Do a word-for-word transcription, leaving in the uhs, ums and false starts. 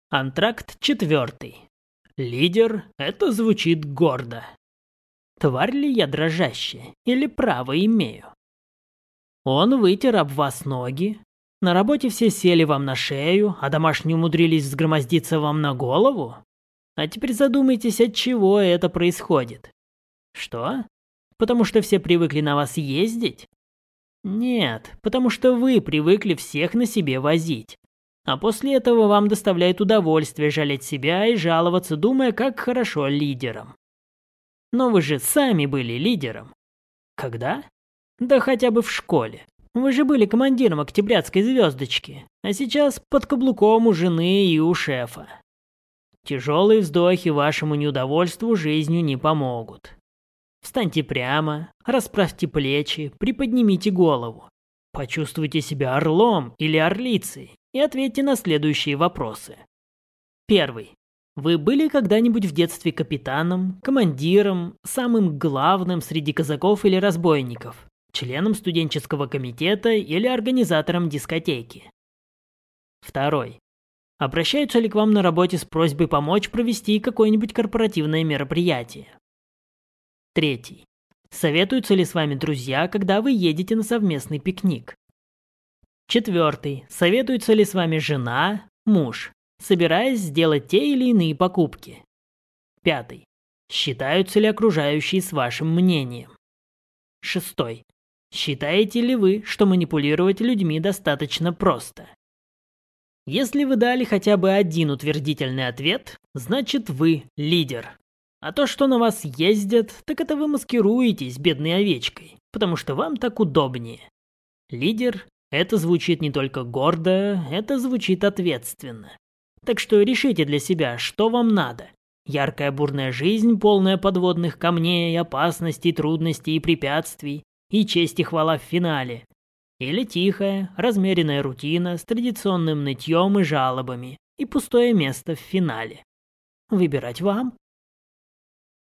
Антракт четвертый. Лидер — это звучит гордо. Тварь ли я дрожащая, или право имею? Он вытер об вас ноги. На работе все сели вам на шею, а домашние умудрились взгромоздиться вам на голову? А теперь задумайтесь, от чего это происходит. Что? Потому что все привыкли на вас ездить? Нет, потому что вы привыкли всех на себе возить. А после этого вам доставляет удовольствие жалеть себя и жаловаться, думая, как хорошо лидерам. Но вы же сами были лидером. Когда? Да хотя бы в школе. Вы же были командиром Октябрятской звездочки, а сейчас под каблуком у жены и у шефа. Тяжелые вздохи вашему неудовольствию жизнью не помогут. Встаньте прямо, расправьте плечи, приподнимите голову. Почувствуйте себя орлом или орлицей и ответьте на следующие вопросы. Первый. Вы были когда-нибудь в детстве капитаном, командиром, самым главным среди казаков или разбойников, членом студенческого комитета или организатором дискотеки? Второй. Обращаются ли к вам на работе с просьбой помочь провести какое-нибудь корпоративное мероприятие? Третий. Советуются ли с вами друзья, когда вы едете на совместный пикник? Четвертый. Советуется ли с вами жена, муж, собираясь сделать те или иные покупки? Пятый. Считаются ли окружающие с вашим мнением? Шестой. Считаете ли вы, что манипулировать людьми достаточно просто? Если вы дали хотя бы один утвердительный ответ, значит вы лидер. А то, что на вас ездят, так это вы маскируетесь бедной овечкой, потому что вам так удобнее. Лидер — это звучит не только гордо, это звучит ответственно. Так что решите для себя, что вам надо. Яркая бурная жизнь, полная подводных камней, опасностей, трудностей и препятствий, и честь и хвала в финале. Или тихая, размеренная рутина с традиционным нытьем и жалобами, и пустое место в финале. Выбирать вам.